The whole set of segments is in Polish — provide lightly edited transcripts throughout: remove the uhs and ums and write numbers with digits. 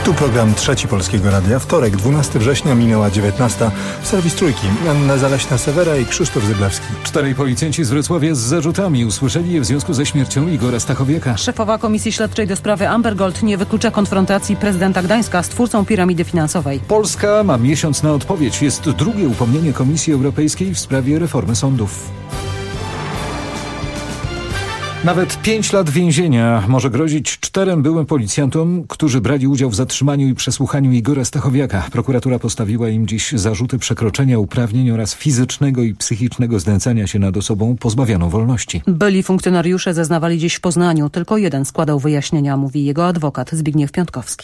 Tu program Trzeci Polskiego Radia. Wtorek, 12 września, minęła 19. Serwis Trójki. Anna Zaleśna-Sewera i Krzysztof Zyblewski. 4 policjanci z Wrocławia z zarzutami usłyszeli je w związku ze śmiercią Igora Stachowiaka. Szefowa Komisji Śledczej do sprawy Amber Gold nie wyklucza konfrontacji prezydenta Gdańska z twórcą piramidy finansowej. Polska ma miesiąc na odpowiedź. Jest drugie upomnienie Komisji Europejskiej w sprawie reformy sądów. Nawet 5 lat więzienia może grozić 4 byłym policjantom, którzy brali udział w zatrzymaniu i przesłuchaniu Igora Stachowiaka. Prokuratura postawiła im dziś zarzuty przekroczenia uprawnień oraz fizycznego i psychicznego znęcania się nad osobą pozbawioną wolności. Byli funkcjonariusze zeznawali dziś w Poznaniu. Tylko jeden składał wyjaśnienia, mówi jego adwokat Zbigniew Piątkowski.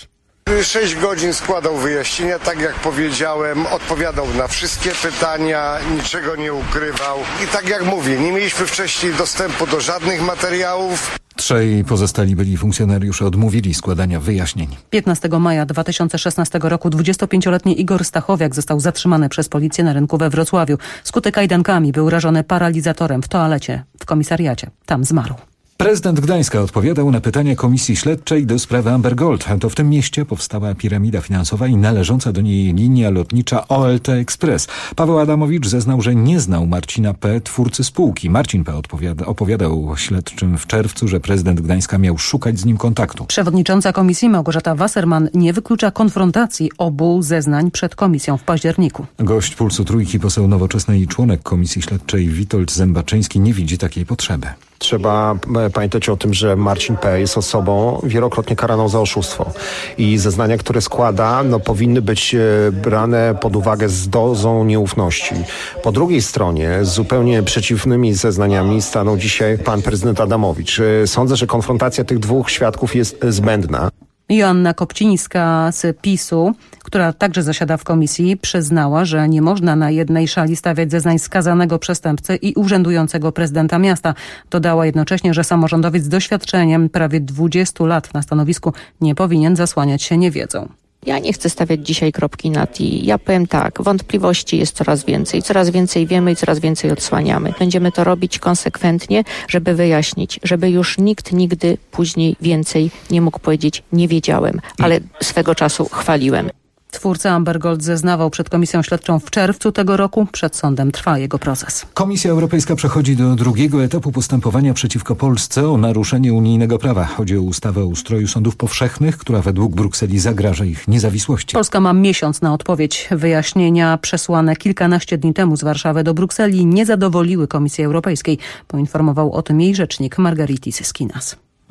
6 godzin składał wyjaśnienia, tak jak powiedziałem, odpowiadał na wszystkie pytania, niczego nie ukrywał. I tak jak mówię, nie mieliśmy wcześniej dostępu do żadnych materiałów. 3 pozostali byli funkcjonariusze odmówili składania wyjaśnień. 15 maja 2016 roku 25-letni Igor Stachowiak został zatrzymany przez policję na rynku we Wrocławiu. Skuty kajdankami był rażony paralizatorem w toalecie w komisariacie. Tam zmarł. Prezydent Gdańska odpowiadał na pytania Komisji Śledczej do sprawy Amber Gold. To w tym mieście powstała piramida finansowa i należąca do niej linia lotnicza OLT Express. Paweł Adamowicz zeznał, że nie znał Marcina P., twórcy spółki. Marcin P. opowiadał śledczym w czerwcu, że prezydent Gdańska miał szukać z nim kontaktu. Przewodnicząca komisji Małgorzata Wasserman nie wyklucza konfrontacji obu zeznań przed komisją w październiku. Gość Pulsu Trójki, poseł Nowoczesnej i członek Komisji Śledczej Witold Zębaczyński nie widzi takiej potrzeby. Trzeba pamiętać o tym, że Marcin P. jest osobą wielokrotnie karaną za oszustwo i zeznania, które składa, powinny być brane pod uwagę z dozą nieufności. Po drugiej stronie z zupełnie przeciwnymi zeznaniami stanął dzisiaj pan prezydent Adamowicz. Sądzę, że konfrontacja tych dwóch świadków jest zbędna. Joanna Kopcińska z PiS-u, która także zasiada w komisji, przyznała, że nie można na jednej szali stawiać zeznań skazanego przestępcy i urzędującego prezydenta miasta. Dodała jednocześnie, że samorządowiec z doświadczeniem prawie 20 lat na stanowisku nie powinien zasłaniać się niewiedzą. Ja nie chcę stawiać dzisiaj kropki nad i. Ja powiem tak, wątpliwości jest coraz więcej wiemy i coraz więcej odsłaniamy. Będziemy to robić konsekwentnie, żeby wyjaśnić, żeby już nikt nigdy później więcej nie mógł powiedzieć nie wiedziałem, ale swego czasu chwaliłem. Twórca Amber Gold zeznawał przed Komisją Śledczą w czerwcu tego roku. Przed sądem trwa jego proces. Komisja Europejska przechodzi do drugiego etapu postępowania przeciwko Polsce o naruszenie unijnego prawa. Chodzi o ustawę o ustroju sądów powszechnych, która według Brukseli zagraża ich niezawisłości. Polska ma miesiąc na odpowiedź. Wyjaśnienia przesłane kilkanaście dni temu z Warszawy do Brukseli nie zadowoliły Komisji Europejskiej. Poinformował o tym jej rzecznik Margaritis Skinas.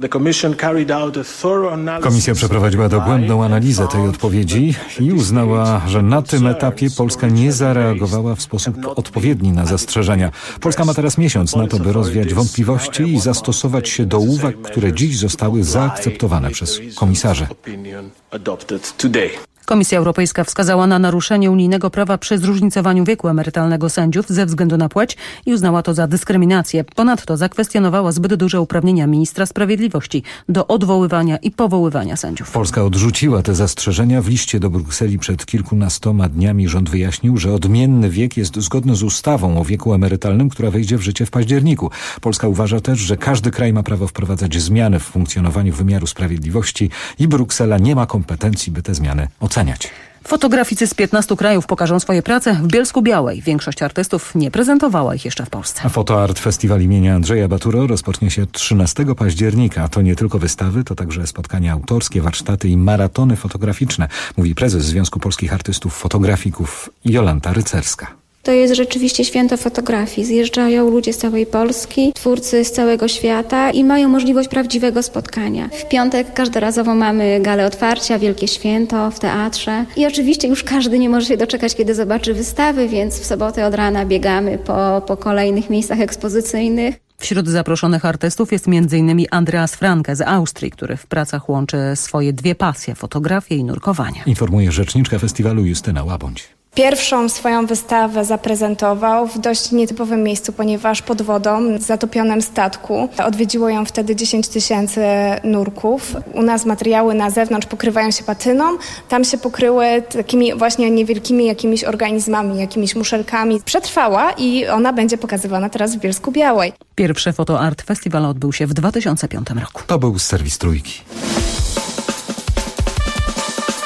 Komisja przeprowadziła dogłębną analizę tej odpowiedzi i uznała, że na tym etapie Polska nie zareagowała w sposób odpowiedni na zastrzeżenia. Polska ma teraz miesiąc na to, by rozwiać wątpliwości i zastosować się do uwag, które dziś zostały zaakceptowane przez komisarzy. Komisja Europejska wskazała na naruszenie unijnego prawa przy zróżnicowaniu wieku emerytalnego sędziów ze względu na płeć i uznała to za dyskryminację. Ponadto zakwestionowała zbyt duże uprawnienia ministra sprawiedliwości do odwoływania i powoływania sędziów. Polska odrzuciła te zastrzeżenia. W liście do Brukseli przed kilkunastoma dniami rząd wyjaśnił, że odmienny wiek jest zgodny z ustawą o wieku emerytalnym, która wejdzie w życie w październiku. Polska uważa też, że każdy kraj ma prawo wprowadzać zmiany w funkcjonowaniu wymiaru sprawiedliwości i Bruksela nie ma kompetencji, by te zmiany oceniać. Fotograficy z 15 krajów pokażą swoje prace w Bielsku-Białej. Większość artystów nie prezentowała ich jeszcze w Polsce. Fotoart Festiwal imienia Andrzeja Baturo rozpocznie się 13 października. To nie tylko wystawy, to także spotkania autorskie, warsztaty i maratony fotograficzne, mówi prezes Związku Polskich Artystów Fotografików Jolanta Rycerska. To jest rzeczywiście święto fotografii. Zjeżdżają ludzie z całej Polski, twórcy z całego świata i mają możliwość prawdziwego spotkania. W piątek każdorazowo mamy galę otwarcia, wielkie święto w teatrze. I oczywiście już każdy nie może się doczekać, kiedy zobaczy wystawy, więc w sobotę od rana biegamy po kolejnych miejscach ekspozycyjnych. Wśród zaproszonych artystów jest m.in. Andreas Franke z Austrii, który w pracach łączy swoje dwie pasje, fotografię i nurkowanie. Informuje rzeczniczka festiwalu Justyna Łabądź. Pierwszą swoją wystawę zaprezentował w dość nietypowym miejscu, ponieważ pod wodą, w zatopionym statku. Odwiedziło ją wtedy 10 000 nurków. U nas materiały na zewnątrz pokrywają się patyną, tam się pokryły takimi właśnie niewielkimi jakimiś organizmami, jakimiś muszelkami. Przetrwała i ona będzie pokazywana teraz w Bielsku-Białej. Pierwszy fotoart festiwal odbył się w 2005 roku. To był serwis Trójki.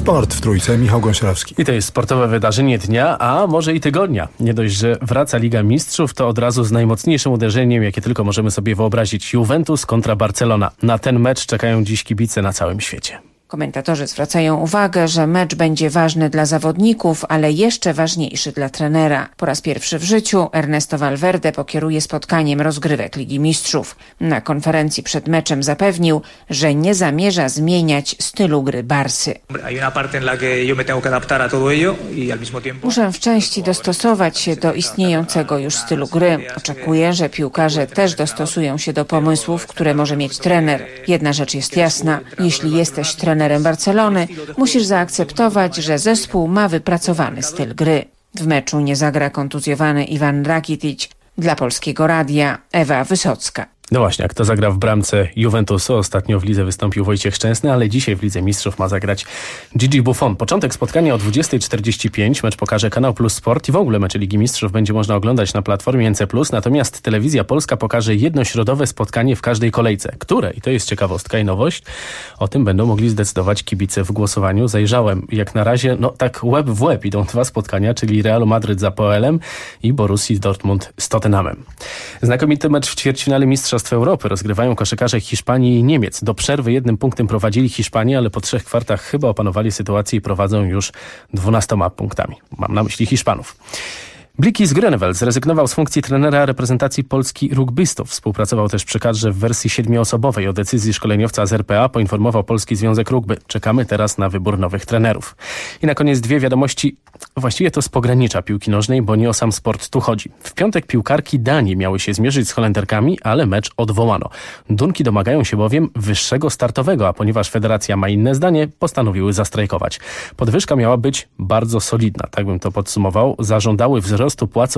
Sport w Trójce, Michał Gąsiorowski. I to jest sportowe wydarzenie dnia, a może i tygodnia. Nie dość, że wraca Liga Mistrzów, to od razu z najmocniejszym uderzeniem, jakie tylko możemy sobie wyobrazić. Juventus kontra Barcelona. Na ten mecz czekają dziś kibice na całym świecie. Komentatorzy zwracają uwagę, że mecz będzie ważny dla zawodników, ale jeszcze ważniejszy dla trenera. Po raz pierwszy w życiu Ernesto Valverde pokieruje spotkaniem rozgrywek Ligi Mistrzów. Na konferencji przed meczem zapewnił, że nie zamierza zmieniać stylu gry Barsy. Muszę w części dostosować się do istniejącego już stylu gry. Oczekuję, że piłkarze też dostosują się do pomysłów, które może mieć trener. Jedna rzecz jest jasna. Jeśli jesteś trenerem Barcelony, musisz zaakceptować, że zespół ma wypracowany styl gry. W meczu nie zagra kontuzjowany Ivan Rakitic. Dla Polskiego Radia Ewa Wysocka. No właśnie, a kto zagra w bramce Juventusu? Ostatnio w lidze wystąpił Wojciech Szczęsny, ale dzisiaj w Lidze Mistrzów ma zagrać Gigi Buffon. Początek spotkania o 20:45, mecz pokaże Kanał Plus Sport i w ogóle mecze Ligi Mistrzów będzie można oglądać na platformie NC+, natomiast Telewizja Polska pokaże jednośrodowe spotkanie w każdej kolejce. Które, i to jest ciekawostka i nowość, o tym będą mogli zdecydować kibice w głosowaniu. Zajrzałem, jak na razie, tak łeb w łeb idą dwa spotkania, czyli Realu Madryt z APOEL-em i Borussii Dortmund z Tottenhamem. Znakomity mecz w ćwierćfinale Mistrzostw Europy rozgrywają koszykarze Hiszpanii i Niemiec. Do przerwy 1 punktem prowadzili Hiszpanie, ale po 3 kwartach chyba opanowali sytuację i prowadzą już 12 punktami. Mam na myśli Hiszpanów. Blikis Grönewald zrezygnował z funkcji trenera reprezentacji Polski rugbystów. Współpracował też przy kadrze w wersji 7-osobowej. O decyzji szkoleniowca z RPA poinformował Polski Związek Rugby. Czekamy teraz na wybór nowych trenerów. I na koniec 2 wiadomości, właściwie to z pogranicza piłki nożnej, bo nie o sam sport tu chodzi. W piątek piłkarki Danii miały się zmierzyć z Holenderkami, ale mecz odwołano. Dunki domagają się bowiem wyższego startowego, a ponieważ federacja ma inne zdanie, postanowiły zastrajkować. Podwyżka miała być bardzo solidna, tak bym to podsumował. Zażądały wzrostu płacy o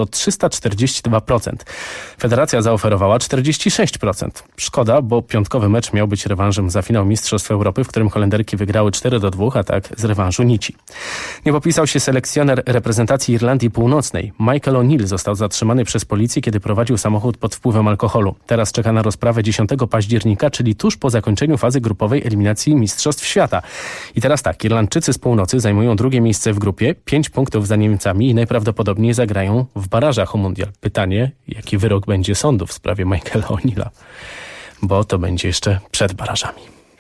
342%. Federacja zaoferowała 46%. Szkoda, bo piątkowy mecz miał być rewanżem za finał Mistrzostw Europy, w którym Holenderki wygrały 4-2, a tak z rewanżu nici. Nie popisał się selekcjoner reprezentacji Irlandii Północnej. Michael O'Neill został zatrzymany przez policję, kiedy prowadził samochód pod wpływem alkoholu. Teraz czeka na rozprawę 10 października, czyli tuż po zakończeniu fazy grupowej eliminacji Mistrzostw Świata. I teraz tak, Irlandczycy z północy zajmują 2. miejsce w grupie, 5 punktów za Niemcami i najprawdopodobniej zagrają w barażach o mundial. Pytanie, jaki wyrok będzie sądu w sprawie Michaela O'Neilla, bo to będzie jeszcze przed barażami.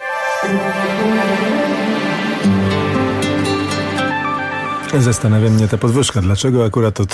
Zastanawia mnie ta podwyżka. Dlaczego akurat to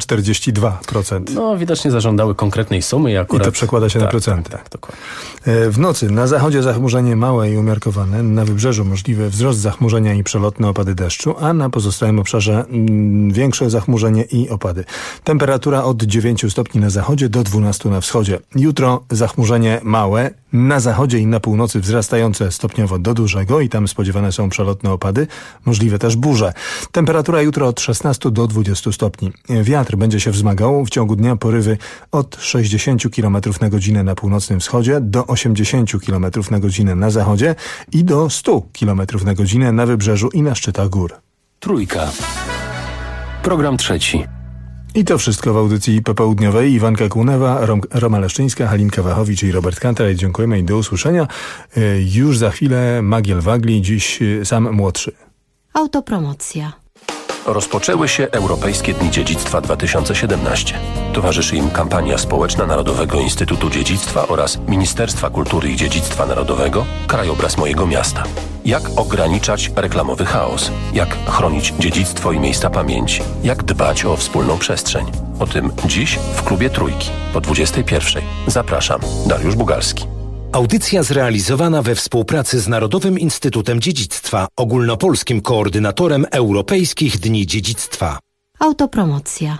342%? Widocznie zażądały konkretnej sumy i akurat... I to przekłada się na procenty. Tak, dokładnie. W nocy na zachodzie zachmurzenie małe i umiarkowane, na wybrzeżu możliwy wzrost zachmurzenia i przelotne opady deszczu, a na pozostałym obszarze większe zachmurzenie i opady. Temperatura od 9 stopni na zachodzie do 12 na wschodzie. Jutro zachmurzenie małe, na zachodzie i na północy wzrastające stopniowo do dużego i tam spodziewane są przelotne opady, możliwe też burze. Temperatura jutro od 16 do 20 stopni. Wiatr będzie się wzmagał. W ciągu dnia porywy od 60 km na godzinę na północnym wschodzie do 80 km na godzinę na zachodzie i do 100 km na godzinę na wybrzeżu i na szczytach gór. Trójka. Program trzeci. I to wszystko w audycji popołudniowej. Iwanka Kunewa, Roma Leszczyńska, Halinka Wachowicz i Robert Kantar. Dziękujemy i do usłyszenia. Już za chwilę Magiel Wagli, dziś sam młodszy. Autopromocja. Rozpoczęły się Europejskie Dni Dziedzictwa 2017. Towarzyszy im kampania społeczna Narodowego Instytutu Dziedzictwa oraz Ministerstwa Kultury i Dziedzictwa Narodowego Krajobraz mojego miasta. Jak ograniczać reklamowy chaos? Jak chronić dziedzictwo i miejsca pamięci? Jak dbać o wspólną przestrzeń? O tym dziś w Klubie Trójki po 21:00. Zapraszam, Dariusz Bugalski. Audycja zrealizowana we współpracy z Narodowym Instytutem Dziedzictwa, ogólnopolskim koordynatorem Europejskich Dni Dziedzictwa. Autopromocja.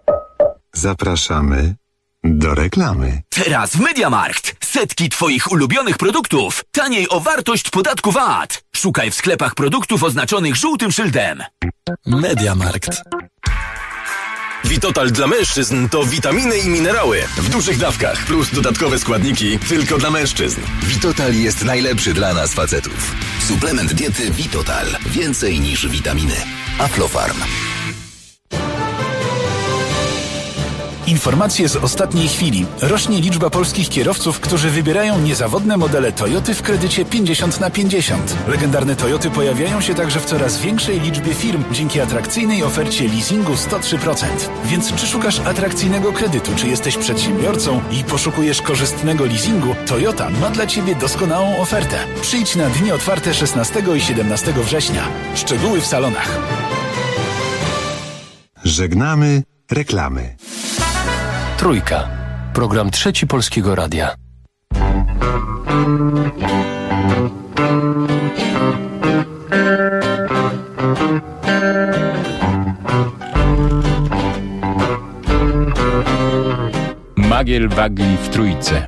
Zapraszamy do reklamy. Teraz w MediaMarkt. Setki Twoich ulubionych produktów. Taniej o wartość podatku VAT. Szukaj w sklepach produktów oznaczonych żółtym szyldem. MediaMarkt. Vitotal dla mężczyzn to witaminy i minerały w dużych dawkach, plus dodatkowe składniki tylko dla mężczyzn. Vitotal jest najlepszy dla nas facetów. Suplement diety Vitotal. Więcej niż witaminy. Aflofarm. Informacje z ostatniej chwili. Rośnie liczba polskich kierowców, którzy wybierają niezawodne modele Toyoty w kredycie 50/50. Legendarne Toyoty pojawiają się także w coraz większej liczbie firm dzięki atrakcyjnej ofercie leasingu 103%. Więc czy szukasz atrakcyjnego kredytu, czy jesteś przedsiębiorcą i poszukujesz korzystnego leasingu, Toyota ma dla Ciebie doskonałą ofertę. Przyjdź na dni otwarte 16 i 17 września. Szczegóły w salonach. Żegnamy reklamy. Trójka. Program Trzeci Polskiego Radia. Magiel-Wagli w Trójce.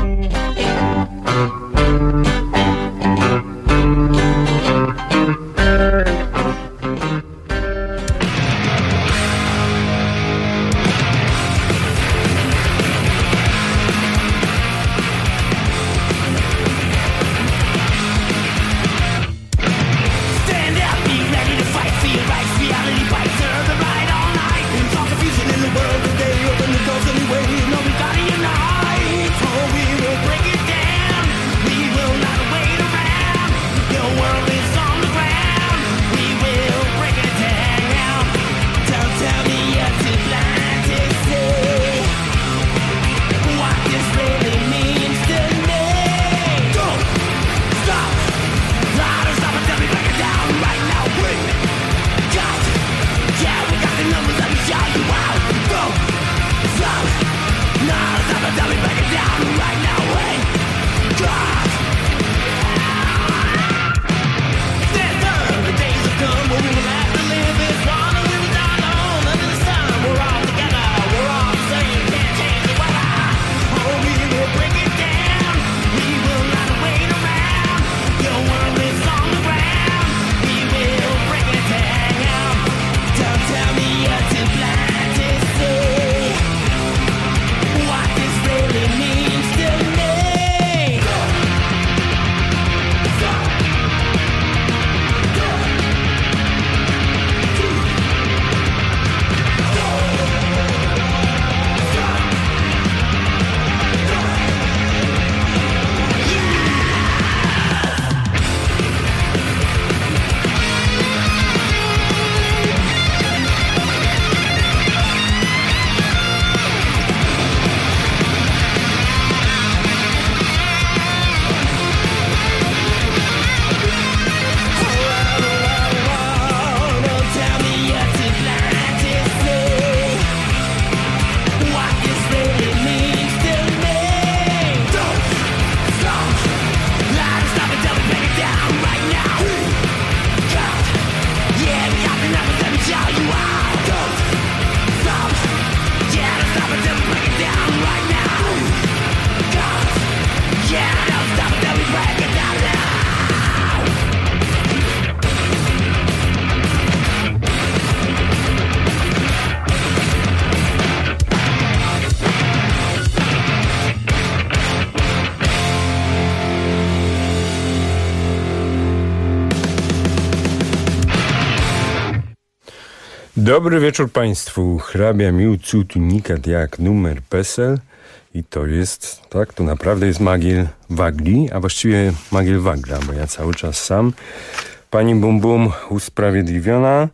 Dobry wieczór Państwu. Hrabia mił cud unikat jak numer PESEL i to jest, tak, to naprawdę jest Magiel-Wagli, a właściwie Magiel-Wagla, bo ja cały czas sam. Pani Bum Bum usprawiedliwiona,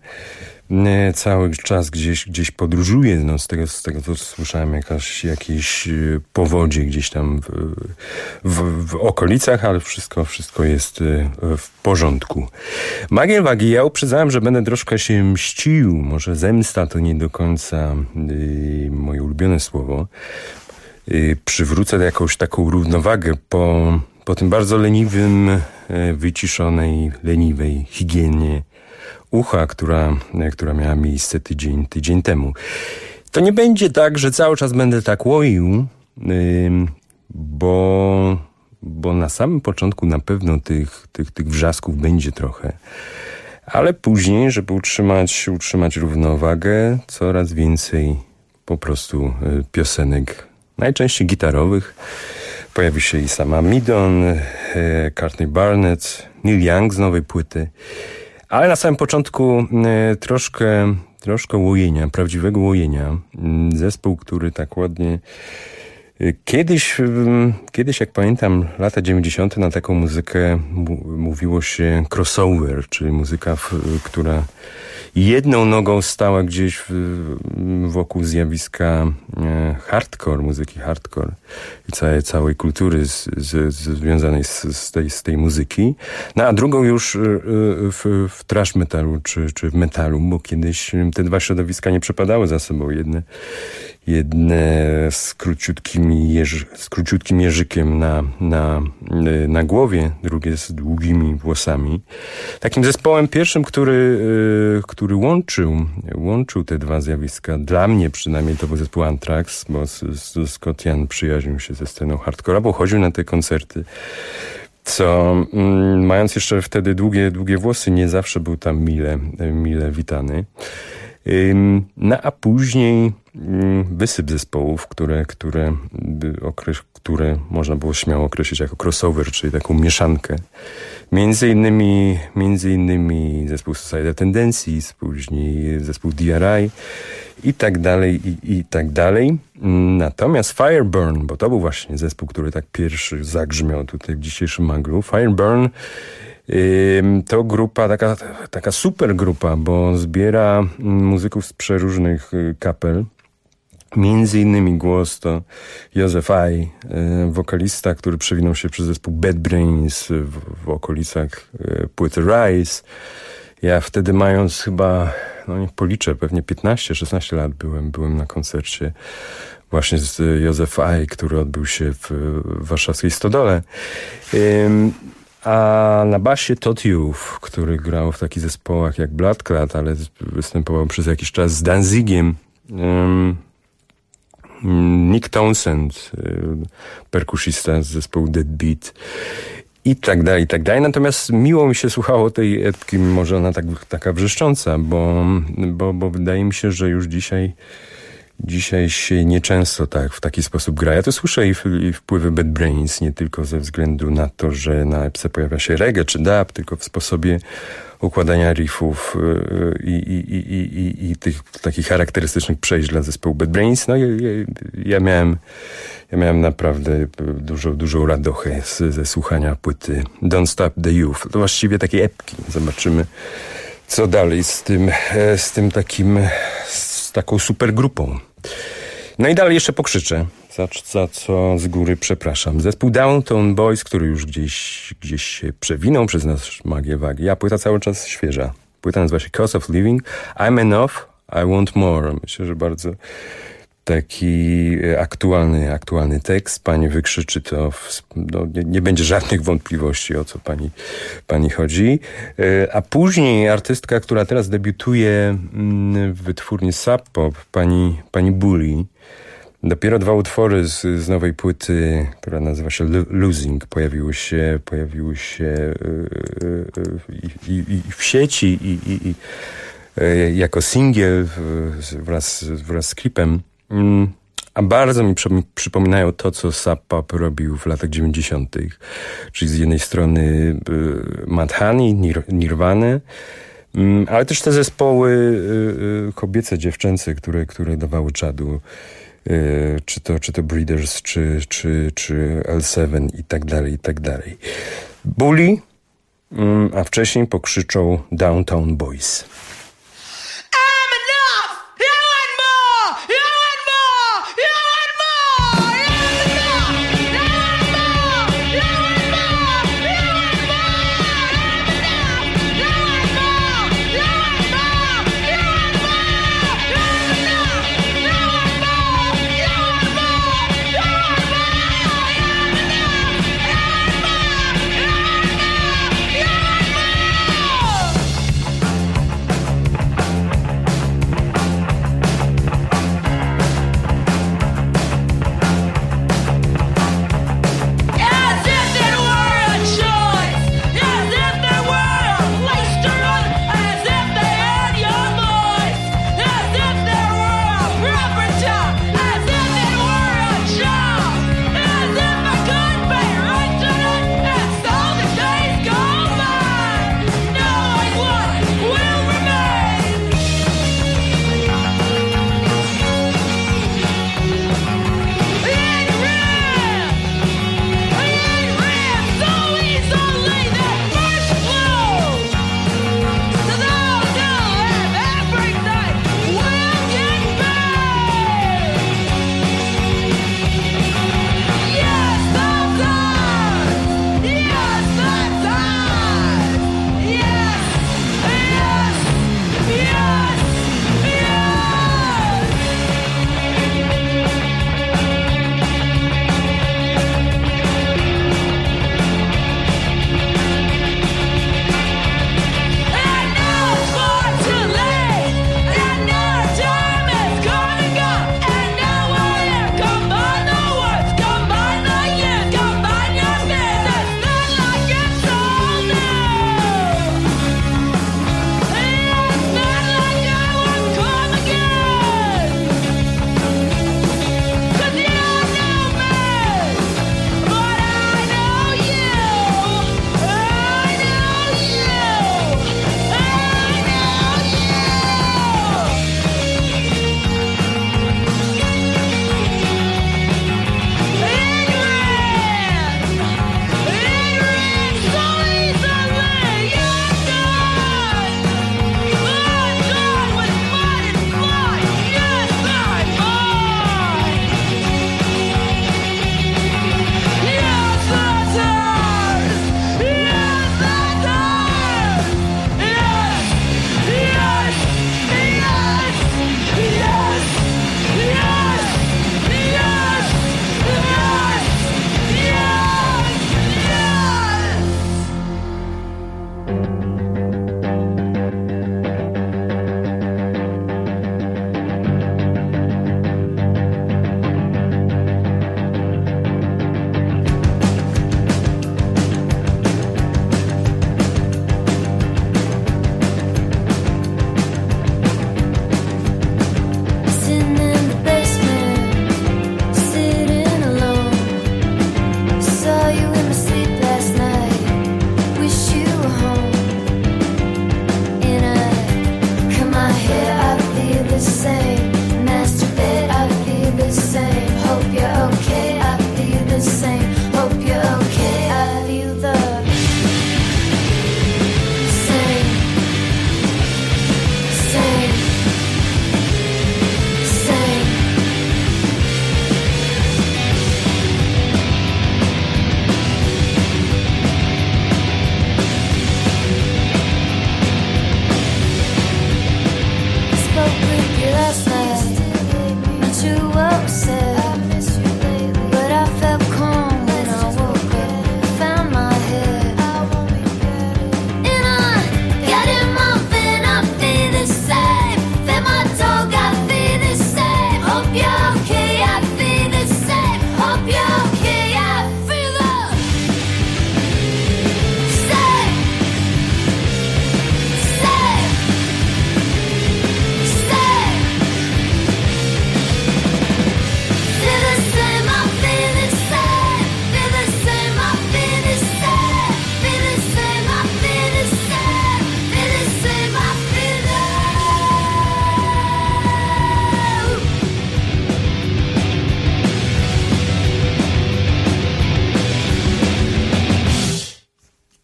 cały czas gdzieś podróżuje, no z tego co słyszałem, jakieś powodzie gdzieś tam w okolicach, ale wszystko jest w porządku. Magiel-Wagli, ja uprzedzałem, że będę troszkę się mścił, może zemsta to nie do końca moje ulubione słowo. Przywrócę jakąś taką równowagę po tym bardzo leniwym, wyciszonej, leniwej higienie ucha, która miała miejsce tydzień temu. To nie będzie tak, że cały czas będę tak łoił, bo na samym początku na pewno tych wrzasków będzie trochę. Ale później, żeby utrzymać równowagę, coraz więcej po prostu piosenek, najczęściej gitarowych. Pojawi się i sama Midon, Courtney Barnett, Neil Young z nowej płyty. Ale na samym początku troszkę łojenia, prawdziwego łojenia. Zespół, który tak ładnie... Kiedyś, jak pamiętam, lata 90. na taką muzykę mówiło się crossover, czyli muzyka, która jedną nogą stała gdzieś wokół zjawiska hardcore, muzyki hardcore i całej kultury związanej z tej muzyki, no a drugą już w thrash metalu czy w metalu, bo kiedyś te dwa środowiska nie przepadały za sobą. Jedne z króciutkim jeżykiem na głowie, drugie z długimi włosami. Takim zespołem pierwszym, który łączył te dwa zjawiska, dla mnie przynajmniej, to był zespół Anthrax, bo Scott Ian przyjaźnił się ze sceną hardcore'a, bo chodził na te koncerty, co mając jeszcze wtedy długie włosy, nie zawsze był tam mile witany. No a później wysyp zespołów, które można było śmiało określić jako crossover, czyli taką mieszankę. Między innymi zespół Suicidal Tendencies, później zespół DRI i tak dalej. Natomiast Fireburn, bo to był właśnie zespół, który tak pierwszy zagrzmiał tutaj w dzisiejszym maglu. Fireburn to grupa, taka super grupa, bo zbiera muzyków z przeróżnych kapel. Między innymi głos to Joseph I, wokalista, który przewinął się przez zespół Bad Brains w okolicach płyty Rise. Ja wtedy, mając chyba, niech policzę, pewnie 15-16 lat byłem na koncercie właśnie z Joseph I, który odbył się w warszawskiej Stodole. A na basie Todd Youth, który grał w takich zespołach jak Bloodclad, ale występował przez jakiś czas z Danzigiem. Nick Townsend, perkusista z zespołu Dead Beat i tak dalej. Natomiast miło mi się słuchało tej epki, może ona taka wrzeszcząca, bo wydaje mi się, że już dzisiaj się nieczęsto w taki sposób gra. Ja to słyszę i wpływy Bad Brains, nie tylko ze względu na to, że na epce pojawia się reggae czy dub, tylko w sposobie układania riffów i tych takich charakterystycznych przejść dla zespołu Bad Brains. No ja miałem naprawdę dużą radochę ze słuchania płyty Don't Stop the Youth. To właściwie takie epki. Zobaczymy, co dalej z taką supergrupą. No i dalej jeszcze pokrzyczę, za co z góry przepraszam. Zespół Downtown Boys, który już gdzieś się przewinął przez nasz Magię Wagi, a płyta cały czas świeża. Płyta nazywa się Cost of Living. I'm enough, I want more. Myślę, że bardzo taki aktualny tekst. Pani wykrzyczy to, nie będzie żadnych wątpliwości, o co pani chodzi. A później artystka, która teraz debiutuje w wytwórni Sub Pop, pani Bully. Dopiero 2 utwory z nowej płyty, która nazywa się Losing, pojawiły się w sieci i jako singiel wraz z klipem. A bardzo mi przypominają to, co Sub Pop robił w latach 90. Czyli z jednej strony Madhani, Nirvana, ale też te zespoły kobiece, dziewczęce, które dawały czadu. Czy to Breeders, czy L7 i tak dalej. Bully, a wcześniej pokrzyczą Downtown Boys.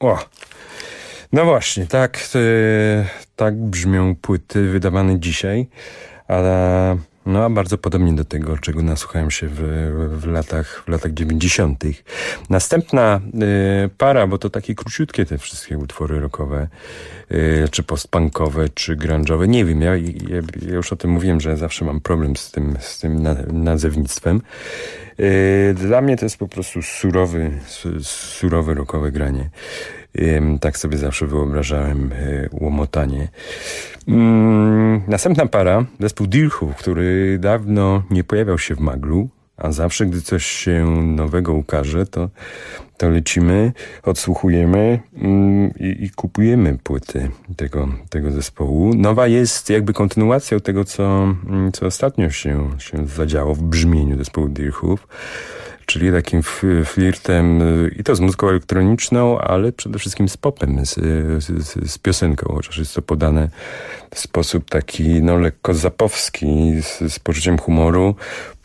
No właśnie, tak brzmią płyty wydawane dzisiaj, ale a bardzo podobnie do tego, czego nasłuchałem się w latach 90. Następna para, bo to takie króciutkie te wszystkie utwory rockowe, czy postpunkowe, czy grunge'owe. Nie wiem, ja już o tym mówiłem, że zawsze mam problem z tym nazewnictwem. Dla mnie to jest po prostu surowe rockowe granie. Tak sobie zawsze wyobrażałem łomotanie. Następna para, zespół Deerhoof, który dawno nie pojawiał się w Maglu, a zawsze, gdy coś się nowego ukaże, to lecimy, odsłuchujemy i kupujemy płyty tego zespołu. Nowa jest jakby kontynuacją tego, co ostatnio się zadziało w brzmieniu zespołu Deerhoof, czyli takim flirtem i to z muzyką elektroniczną, ale przede wszystkim z popem, z piosenką, chociaż jest to podane w sposób taki lekko zapowski, z poczuciem humoru,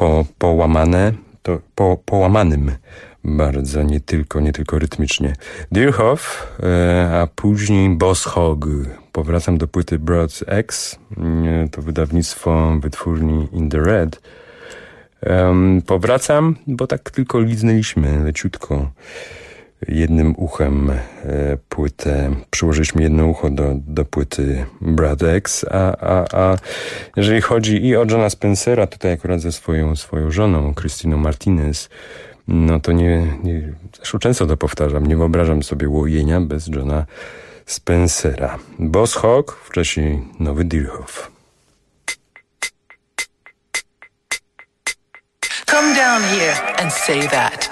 połamanym bardzo, nie tylko rytmicznie. Deerhoof, a później Boss Hogg. Powracam do płyty Broad X, to wydawnictwo wytwórni In The Red. Powracam, bo tak tylko liznęliśmy leciutko jednym uchem płytę, przyłożyliśmy jedno ucho do płyty Brad X, a jeżeli chodzi i o Johna Spencera, tutaj akurat ze swoją żoną, Krystyną Martinez, to zresztą często to powtarzam, nie wyobrażam sobie łojenia bez Johna Spencera. Boss Hogg, wcześniej nowy Deerhoof. Come down here and say that.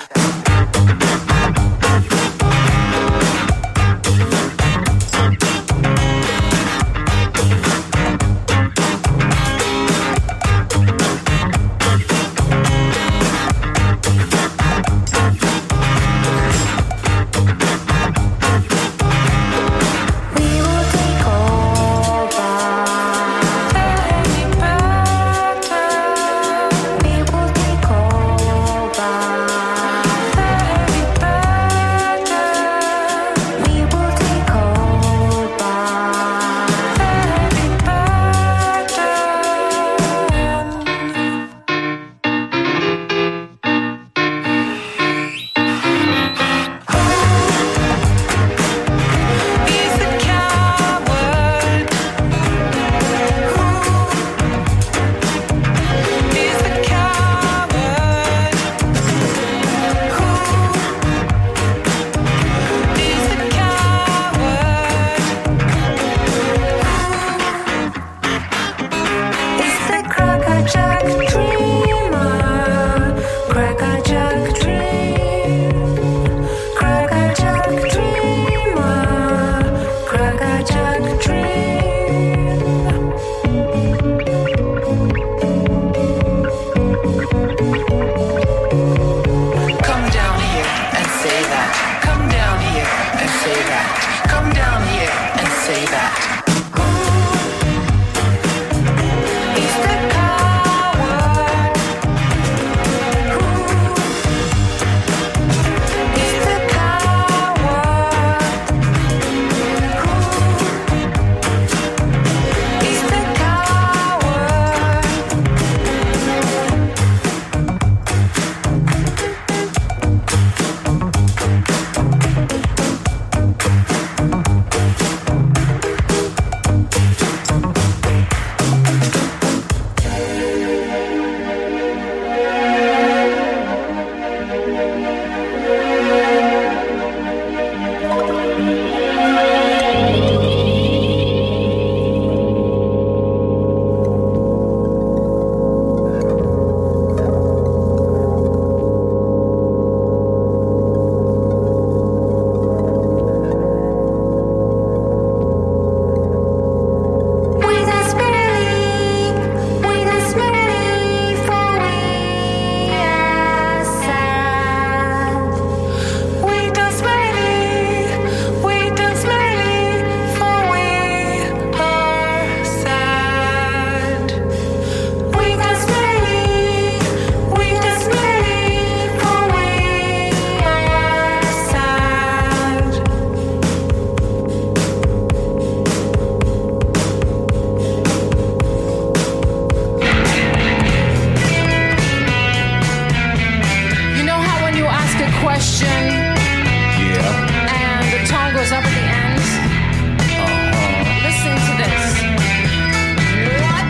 end. Yeah. And the tone goes up at the end. Listen to this. What?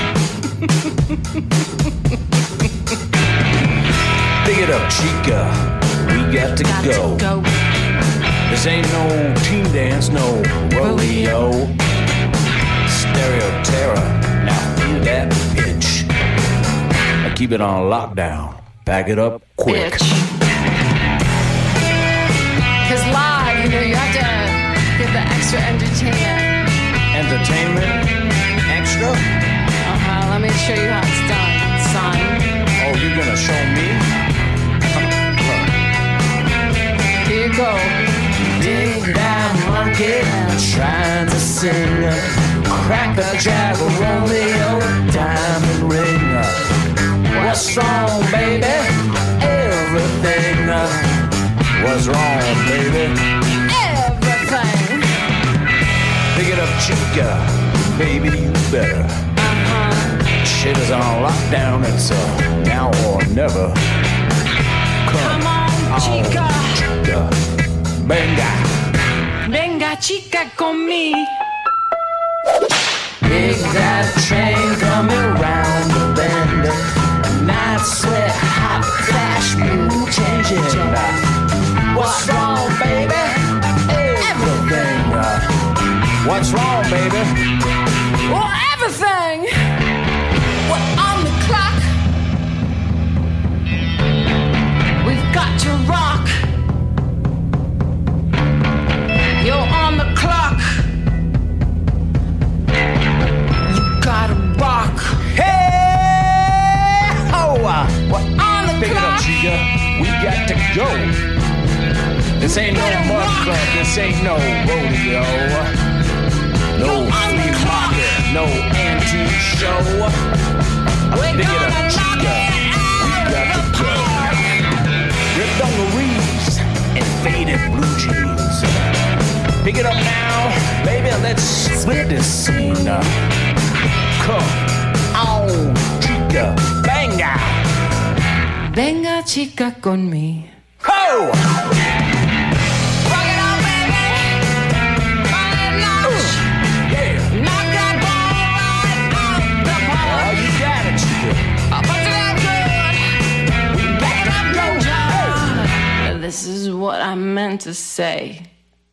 Pick it up, chica. We got to go. This ain't no team dance, no rodeo. Stereo terror, now feel that pitch. I keep it on lockdown, back it up quick. Cause live, you have to get the extra entertainment. Entertainment? Extra? Let me show you how it's done, son. Oh, you're gonna show me? Here you go. Dig that monkey, trying to sing. Crack a jack, Romeo, diamond ring. What's wrong, baby? Everything. What's wrong, baby? Everything. Pick it up, chica. Baby, you better. Shit is on lockdown. It's now or never. Come on, chica. Chica. Venga. Venga, chica, con me. Big that train coming round the bend. Night sweat, hot flash, mood changing. What's wrong, baby? Everything. What's wrong, baby? Well, everything. We're on the clock. We've got to rock. You're on the clock. You gotta rock. Hey! Oh! We're on the Pick clock. it up, chica. We got to go. This ain't no mud club. This ain't no rodeo. No flea market. No antique show. Pick it up, chica. We got to go. Ripped dungarees and faded blue jeans. Pick it up now, baby, let's split this scene. Come on, chica, venga. Venga, chica, con me. Ho! Rock it on, baby. Find a notch. Yeah. Knock that ball right out the park. Oh, you got it, chica. I'll put it up good. Back it up, Georgia. This is what I meant to say.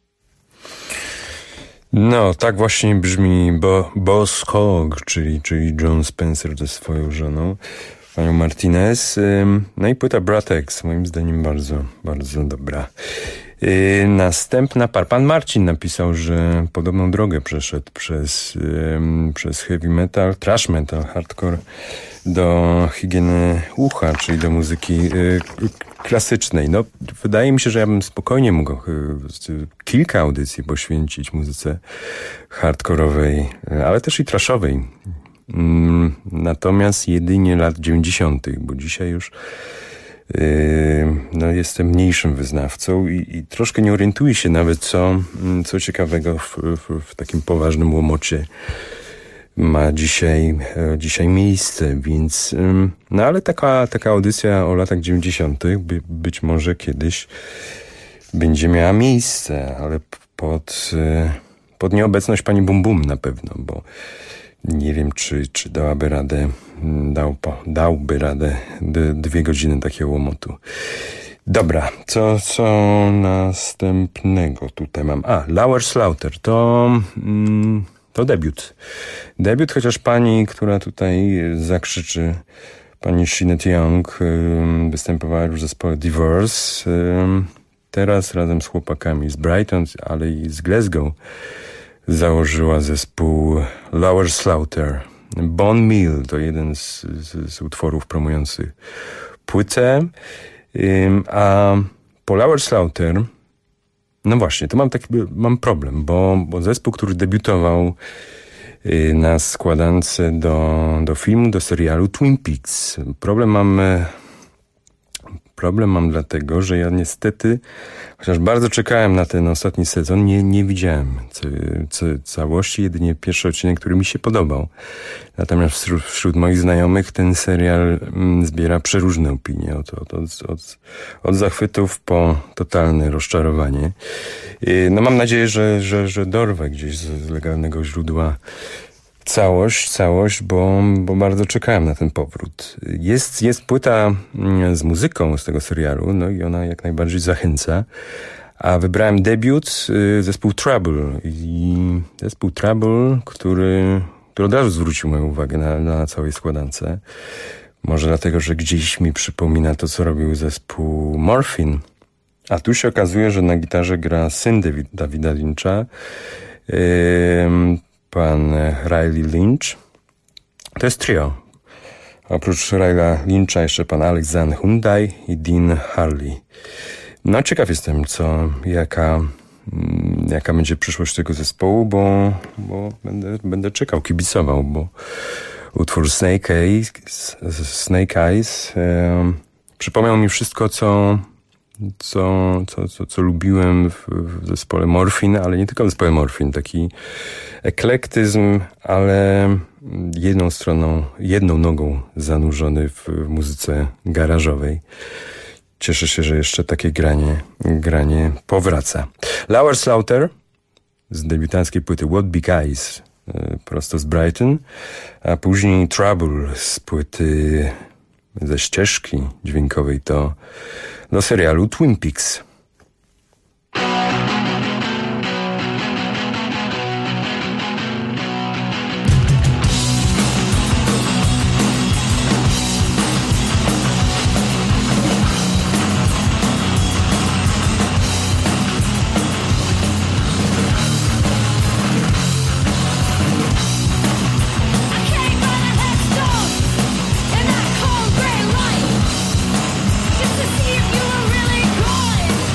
No, tak właśnie brzmi Boss Hogg, czyli John Spencer ze swoją żoną, panią Martinez. No i płyta Bratex, moim zdaniem bardzo, bardzo dobra. Następna par. Pan Marcin napisał, że podobną drogę przeszedł przez heavy metal, thrash metal, hardcore do higieny ucha, czyli do muzyki klasycznej. No, wydaje mi się, że ja bym spokojnie mógł kilka audycji poświęcić muzyce hardkorowej, ale też i trashowej. Natomiast jedynie lat 90., bo dzisiaj już jestem mniejszym wyznawcą i troszkę nie orientuję się nawet, co ciekawego w takim poważnym łomocie ma dzisiaj miejsce, więc no ale taka audycja o latach 90. być może kiedyś będzie miała miejsce, ale pod nieobecność pani Bum Bum na pewno, bo nie wiem, czy dałaby radę, dałby radę 2 godziny takiego łomotu. Dobra, co następnego tutaj mam? Lower Slaughter, to debiut. Debiut, chociaż pani, która tutaj zakrzyczy, pani Sinead Young, występowała już w zespole Divorce. Teraz razem z chłopakami z Brighton, ale i z Glasgow założyła zespół Lower Slaughter. Bone Meal to jeden z utworów promujących płytę. A po Lower Slaughter, no właśnie, to mam problem, bo zespół, który debiutował na składance do filmu, do serialu Twin Peaks. Problem mam dlatego, że ja niestety, chociaż bardzo czekałem na ten ostatni sezon, nie widziałem całości, jedynie pierwszy odcinek, który mi się podobał. Natomiast wśród moich znajomych ten serial zbiera przeróżne opinie. Od zachwytów po totalne rozczarowanie. No mam nadzieję, że dorwę gdzieś z legalnego źródła całość, bo bardzo czekałem na ten powrót. Jest płyta z muzyką z tego serialu, no i ona jak najbardziej zachęca. A wybrałem debiut, zespół Trouble. I zespół Trouble, który od razu zwrócił moją uwagę na całej składance. Może dlatego, że gdzieś mi przypomina to, co robił zespół Morphine. A tu się okazuje, że na gitarze gra syn Davida Lyncha, pan Riley Lynch. To jest trio. Oprócz Riley'a Lyncha jeszcze pan Alex Zan Hyundai i Dean Harley. No ciekaw jestem, jaka będzie przyszłość tego zespołu, bo będę czekał, kibicował, bo utwór Snake Eyes przypomniał mi wszystko, co lubiłem w zespole Morphine, ale nie tylko w zespole Morphine. Taki eklektyzm, ale jedną nogą zanurzony w muzyce garażowej. Cieszę się, że jeszcze takie granie powraca. Lower Slaughter z debiutanckiej płyty What Big Eyes prosto z Brighton, a później Trouble z płyty ze ścieżki dźwiękowej do serialu Twin Peaks. Just to see if you were really good.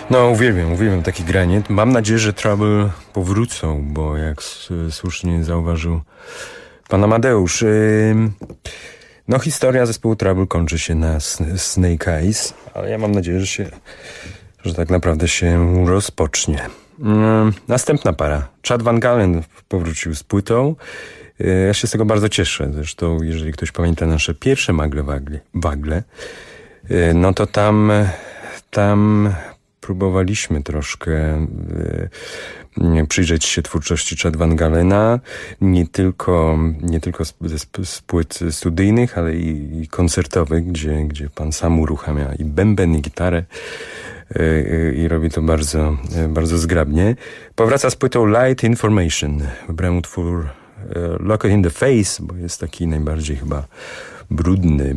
No, uwielbiam takie granie. Mam nadzieję, że Trouble powrócą, bo jak słusznie zauważył pan Amadeusz, no historia zespołu Trouble kończy się na Snake Eyes, ale ja mam nadzieję, że tak naprawdę się rozpocznie. Następna para. Chad Van Galen powrócił z płytą. Ja się z tego bardzo cieszę. Zresztą, jeżeli ktoś pamięta nasze pierwsze wagle, no to tam próbowaliśmy troszkę przyjrzeć się twórczości Chad Van Galena, nie tylko z płyt studyjnych, ale i koncertowych, gdzie pan sam uruchamia i bęben, i gitarę i robi to bardzo, bardzo zgrabnie. Powraca z płytą Light Information. Wybrałem utwór Lock It in the Face, bo jest taki najbardziej chyba brudny,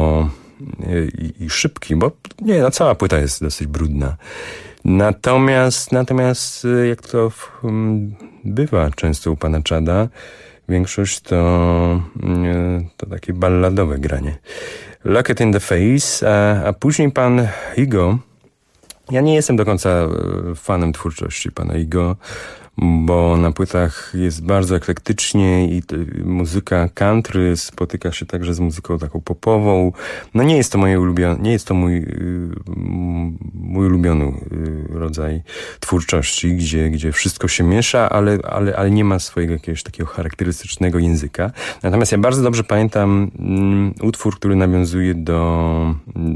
i szybki, bo cała płyta jest dosyć brudna. Natomiast jak to bywa często u pana Chada, większość to takie balladowe granie. Lock It in the Face, a później pan Igo. Ja nie jestem do końca fanem twórczości pana Igo, bo na płytach jest bardzo eklektycznie i muzyka country spotyka się także z muzyką taką popową. No nie jest to mój ulubiony rodzaj twórczości, gdzie wszystko się miesza, ale nie ma swojego jakiegoś takiego charakterystycznego języka. Natomiast ja bardzo dobrze pamiętam utwór, który nawiązuje do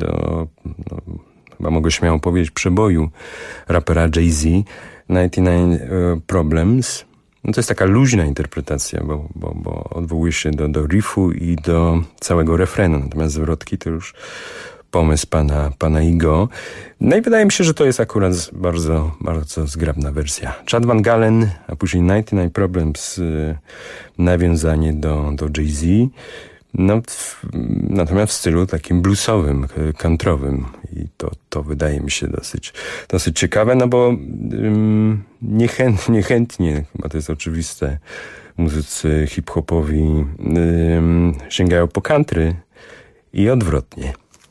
chyba mogę śmiało powiedzieć, przeboju rapera Jay-Z, 99 Problems. No to jest taka luźna interpretacja, bo odwołuje się do riffu i do całego refrenu. Natomiast zwrotki to już pomysł pana Igo. No i wydaje mi się, że to jest akurat bardzo, bardzo zgrabna wersja. Chad Van Galen, a później 99 Problems, nawiązanie do Jay-Z. No, natomiast w stylu takim bluesowym, countrowym. I to wydaje mi się dosyć ciekawe, no bo niechętnie, chyba to jest oczywiste, muzycy hip-hopowi sięgają po country i odwrotnie.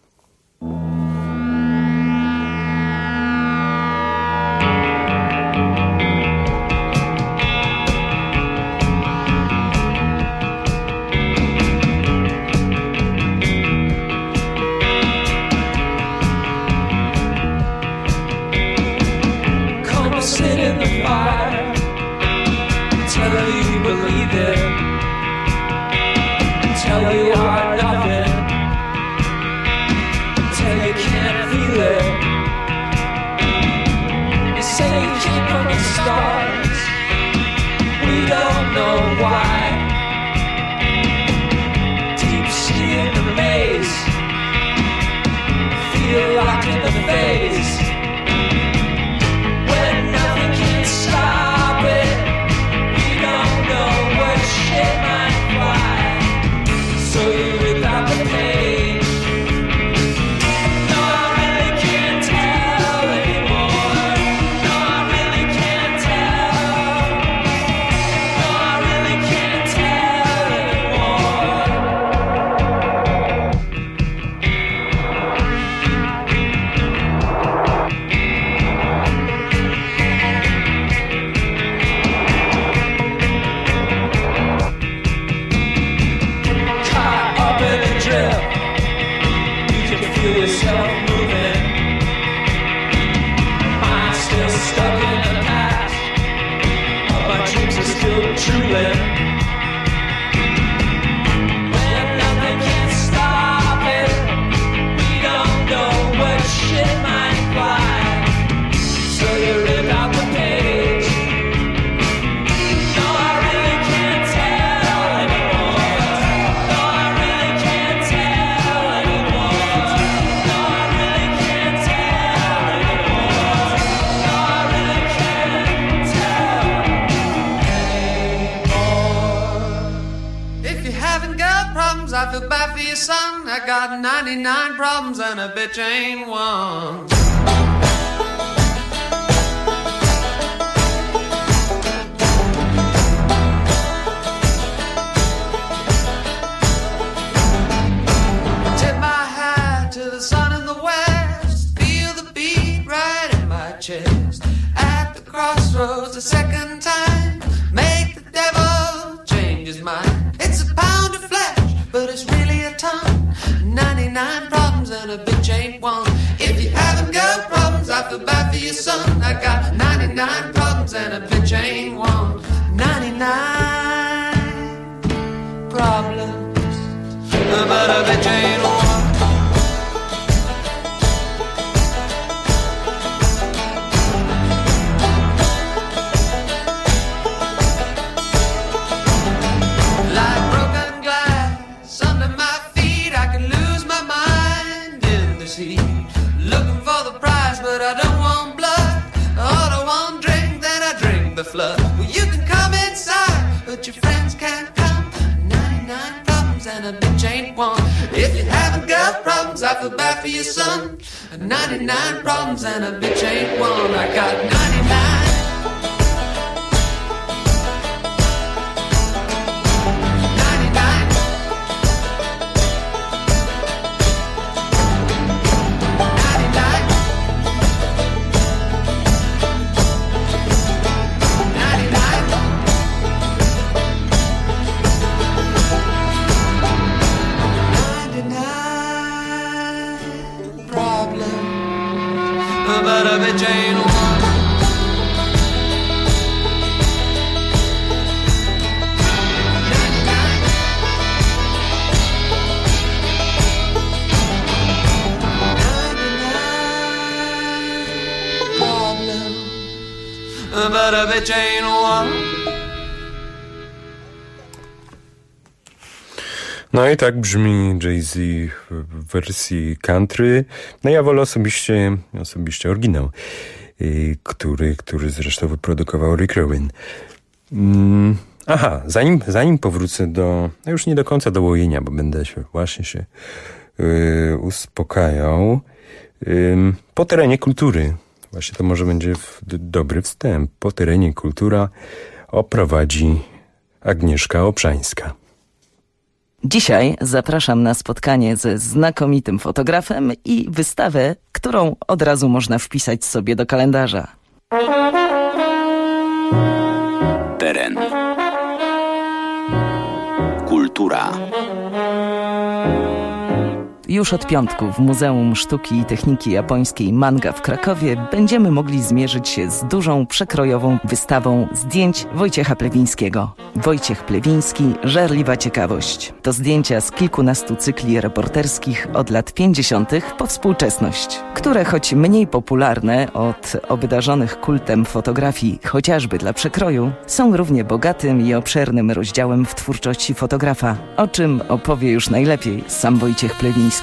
Sit in the fire, tell you believe it, tell you are nothing, tell you can't feel it. You say you came from the stars, we don't know why. Deep sea in the maze, feel locked in the face. Stop it. We don't know what shit might fly. So you rip out the page. No, I really can't tell anymore. No, I really can't tell. No, I really can't tell anymore. Yourself moving, mind still stuck in the past, but my dreams are still drooling. When nothing can stop it, we don't know what shit might fly. So you rip out the page. No, I really can't tell anymore. No, I really can't tell anymore. I feel bad for your son. I got 99 problems and a bitch ain't one. Tip my hat to the sun in the west. Feel the beat right in my chest. At the crossroads the second time, make the devil change his mind. It's a pound of flesh, but it's really a ton. 99 problems and a bitch ain't one. If you haven't got problems, I feel bad for your son. I got 99 problems and a bitch ain't one. 99 problems, but a bitch ain't one. Flood. Well, you can come inside, but your friends can't come. 99 problems and a bitch ain't one. If you haven't got problems, I feel bad for your son. 99 problems and a bitch ain't one. I got 99. But a bitch ain't one. But a bitch ain't one. No i tak brzmi Jay-Z w wersji country. No ja wolę osobiście oryginał, który zresztą wyprodukował Rick Rubin. Aha, zanim powrócę no już nie do końca do łojenia, bo będę się uspokajał. Po terenie kultury, właśnie to może będzie dobry wstęp, po terenie kultura oprowadzi Agnieszka Obszańska. Dzisiaj zapraszam na spotkanie ze znakomitym fotografem i wystawę, którą od razu można wpisać sobie do kalendarza. Teren. Kultura. Już od piątku w Muzeum Sztuki i Techniki Japońskiej Manga w Krakowie będziemy mogli zmierzyć się z dużą przekrojową wystawą zdjęć Wojciecha Plewińskiego. Wojciech Plewiński – żarliwa ciekawość. To zdjęcia z kilkunastu cykli reporterskich od lat 50. po współczesność, które choć mniej popularne od obdarzonych kultem fotografii chociażby dla przekroju, są równie bogatym i obszernym rozdziałem w twórczości fotografa, o czym opowie już najlepiej sam Wojciech Plewiński.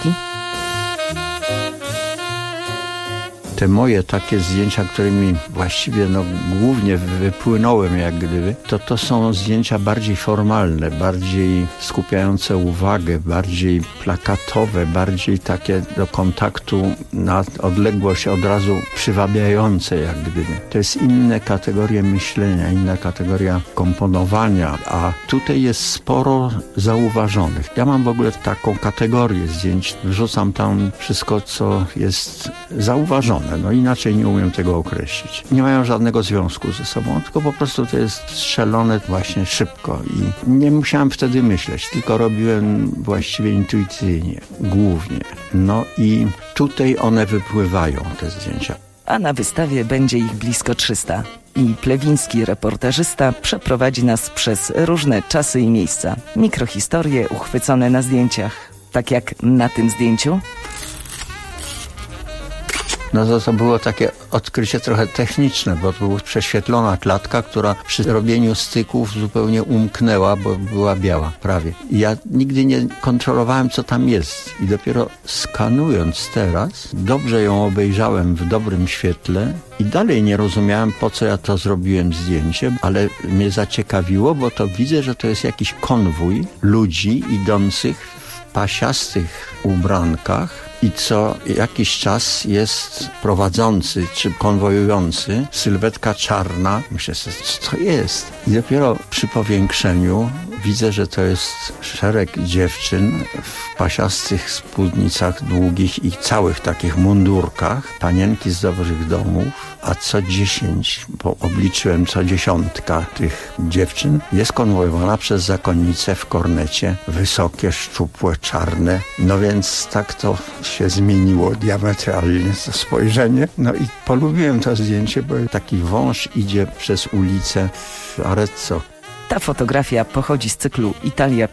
Te moje takie zdjęcia, którymi właściwie głównie wypłynąłem jak gdyby, to są zdjęcia bardziej formalne, bardziej skupiające uwagę, bardziej plakatowe, bardziej takie do kontaktu na odległość od razu przywabiające jak gdyby. To jest inne kategorie myślenia, inna kategoria komponowania, a tutaj jest sporo zauważonych. Ja mam w ogóle taką kategorię zdjęć, wrzucam tam wszystko, co jest zauważone. No inaczej nie umiem tego określić. Nie mają żadnego związku ze sobą, tylko po prostu to jest strzelone właśnie szybko i nie musiałem wtedy myśleć, tylko robiłem właściwie intuicyjnie, głównie. No i tutaj one wypływają, te zdjęcia. A na wystawie będzie ich blisko 300. I plewiński reportażysta przeprowadzi nas przez różne czasy i miejsca. Mikrohistorie uchwycone na zdjęciach. Tak jak na tym zdjęciu. No to było takie odkrycie trochę techniczne, bo to była prześwietlona klatka, która przy robieniu styków zupełnie umknęła, bo była biała prawie. I ja nigdy nie kontrolowałem, co tam jest. I dopiero skanując teraz, dobrze ją obejrzałem w dobrym świetle i dalej nie rozumiałem, po co ja to zrobiłem zdjęcie, ale mnie zaciekawiło, bo to widzę, że to jest jakiś konwój ludzi idących w pasiastych ubrankach i co jakiś czas jest prowadzący czy konwojujący, sylwetka czarna. Myślę sobie, co to jest? I dopiero przy powiększeniu widzę, że to jest szereg dziewczyn w pasiastych spódnicach długich i całych takich mundurkach, panienki z dobrych domów, a co 10, bo obliczyłem co 10 tych dziewczyn, jest konwojowana przez zakonnice w kornecie, wysokie, szczupłe, czarne. No więc tak to się zmieniło diametralnie to spojrzenie. No i polubiłem to zdjęcie, bo taki wąż idzie przez ulicę w Arezzo. Ta fotografia pochodzi z cyklu Italia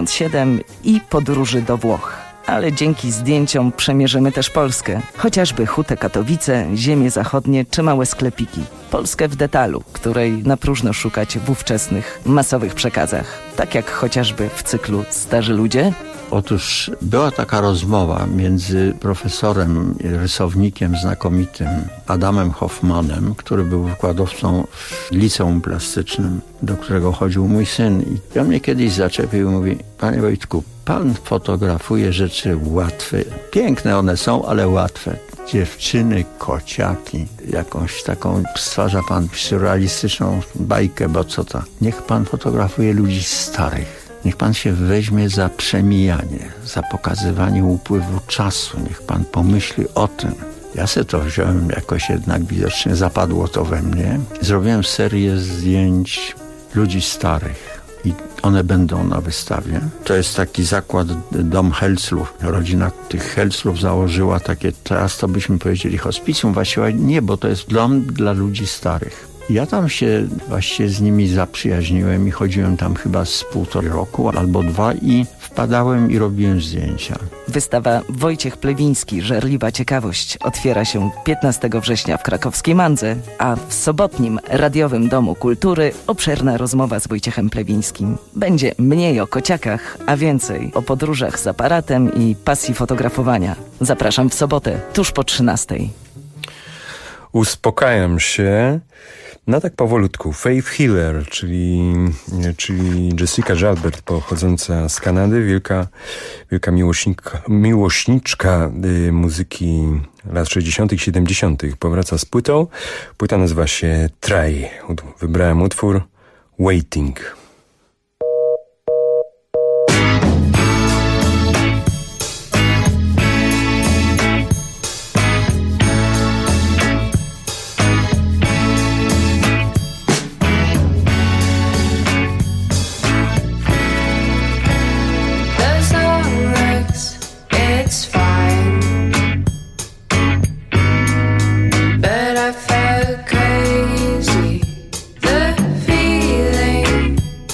57 i podróży do Włoch. Ale dzięki zdjęciom przemierzymy też Polskę. Chociażby Hutę Katowice, ziemie zachodnie czy małe sklepiki. Polskę w detalu, której na próżno szukać w ówczesnych masowych przekazach. Tak jak chociażby w cyklu Starzy Ludzie. Otóż była taka rozmowa między profesorem, rysownikiem znakomitym Adamem Hoffmanem, który był wykładowcą w liceum plastycznym, do którego chodził mój syn. I on mnie kiedyś zaczepił i mówi: panie Wojtku, pan fotografuje rzeczy łatwe. Piękne one są, ale łatwe. Dziewczyny, kociaki, jakąś taką stwarza pan surrealistyczną bajkę, bo co to? Niech pan fotografuje ludzi starych. Niech pan się weźmie za przemijanie, za pokazywanie upływu czasu. Niech pan pomyśli o tym. Ja se to wziąłem, jakoś jednak widocznie zapadło to we mnie. Zrobiłem serię zdjęć ludzi starych i one będą na wystawie. To jest taki zakład Dom Helclów. Rodzina tych Helclów założyła takie, teraz to byśmy powiedzieli hospicjum, właściwie nie, bo to jest dom dla ludzi starych. Ja tam się właściwie z nimi zaprzyjaźniłem i chodziłem tam chyba z 1,5 roku albo 2 i wpadałem i robiłem zdjęcia. Wystawa Wojciech Plewiński, Żarliwa ciekawość otwiera się 15 września w krakowskiej Mandze, a w sobotnim Radiowym Domu Kultury obszerna rozmowa z Wojciechem Plewińskim. Będzie mniej o kociakach, a więcej o podróżach z aparatem i pasji fotografowania. Zapraszam w sobotę, tuż po 13. Uspokajam się. No tak powolutku. Faith Healer, czyli Jessica Jalbert, pochodząca z Kanady, wielka miłośniczka muzyki lat 60. i 70. powraca z płytą. Płyta nazywa się Try. Wybrałem utwór Waiting. But I felt crazy. The feeling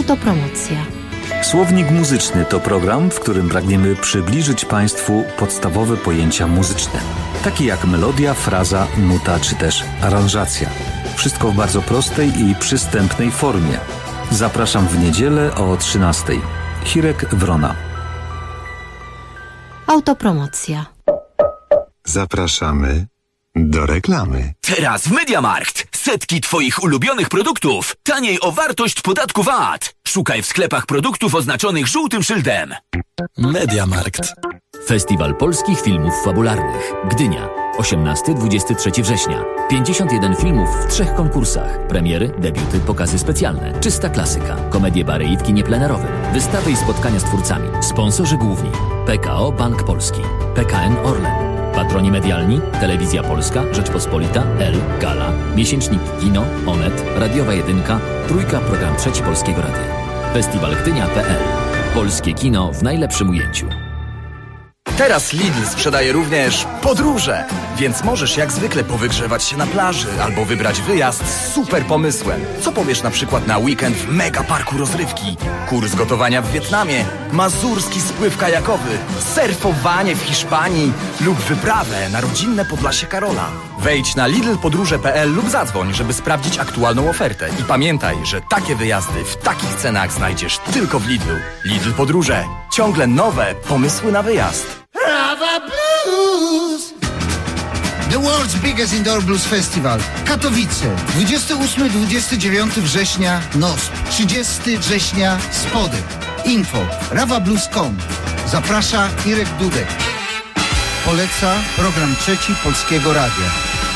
Autopromocja. Słownik muzyczny to program, w którym pragniemy przybliżyć Państwu podstawowe pojęcia muzyczne, takie jak melodia, fraza, nuta czy też aranżacja. Wszystko w bardzo prostej i przystępnej formie. Zapraszam w niedzielę o 13:00. Hirek Wrona. Autopromocja. Zapraszamy do reklamy. Teraz w Mediamarkt. Setki Twoich ulubionych produktów. Taniej o wartość podatku VAT. Szukaj w sklepach produktów oznaczonych żółtym szyldem. Mediamarkt. Festiwal Polskich Filmów Fabularnych. Gdynia. 18-23 września. 51 filmów w 3 konkursach. Premiery, debiuty, pokazy specjalne. Czysta klasyka. Komedie bary i w kinie plenerowym. Wystawy i spotkania z twórcami. Sponsorzy główni. PKO Bank Polski. PKN Orlen. Patroni medialni, Telewizja Polska, Rzeczpospolita, El, Gala, Miesięcznik Kino, Onet, Radiowa Jedynka, Trójka, Program Trzeci Polskiego Radia. Festiwalgdynia.pl. Polskie kino w najlepszym ujęciu. Teraz Lidl sprzedaje również podróże, więc możesz jak zwykle powygrzewać się na plaży albo wybrać wyjazd z super pomysłem. Co powiesz na przykład na weekend w mega parku rozrywki, kurs gotowania w Wietnamie, mazurski spływ kajakowy, surfowanie w Hiszpanii lub wyprawę na rodzinne Podlasie Karola. Wejdź na lidlpodróże.pl lub zadzwoń, żeby sprawdzić aktualną ofertę. I pamiętaj, że takie wyjazdy w takich cenach znajdziesz tylko w Lidlu. Lidl Podróże. Ciągle nowe pomysły na wyjazd. Rava Blues! The world's biggest indoor blues festival. Katowice. 28-29 września NOSP. 30 września Spodek. Info ravablues.com. Zaprasza Irek Dudek. Poleca program Trzeci Polskiego Radia.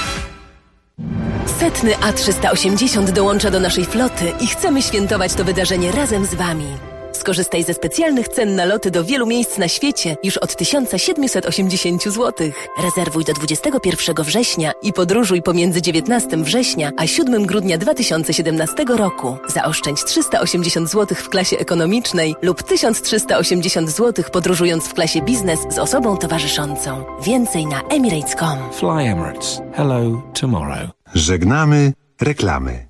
Setny A380 dołącza do naszej floty i chcemy świętować to wydarzenie razem z Wami. Skorzystaj ze specjalnych cen na loty do wielu miejsc na świecie już od 1780 zł. Rezerwuj do 21 września i podróżuj pomiędzy 19 września a 7 grudnia 2017 roku. Zaoszczędź 380 zł w klasie ekonomicznej lub 1380 zł podróżując w klasie biznes z osobą towarzyszącą. Więcej na emirates.com. Fly Emirates. Hello tomorrow. Żegnamy reklamy.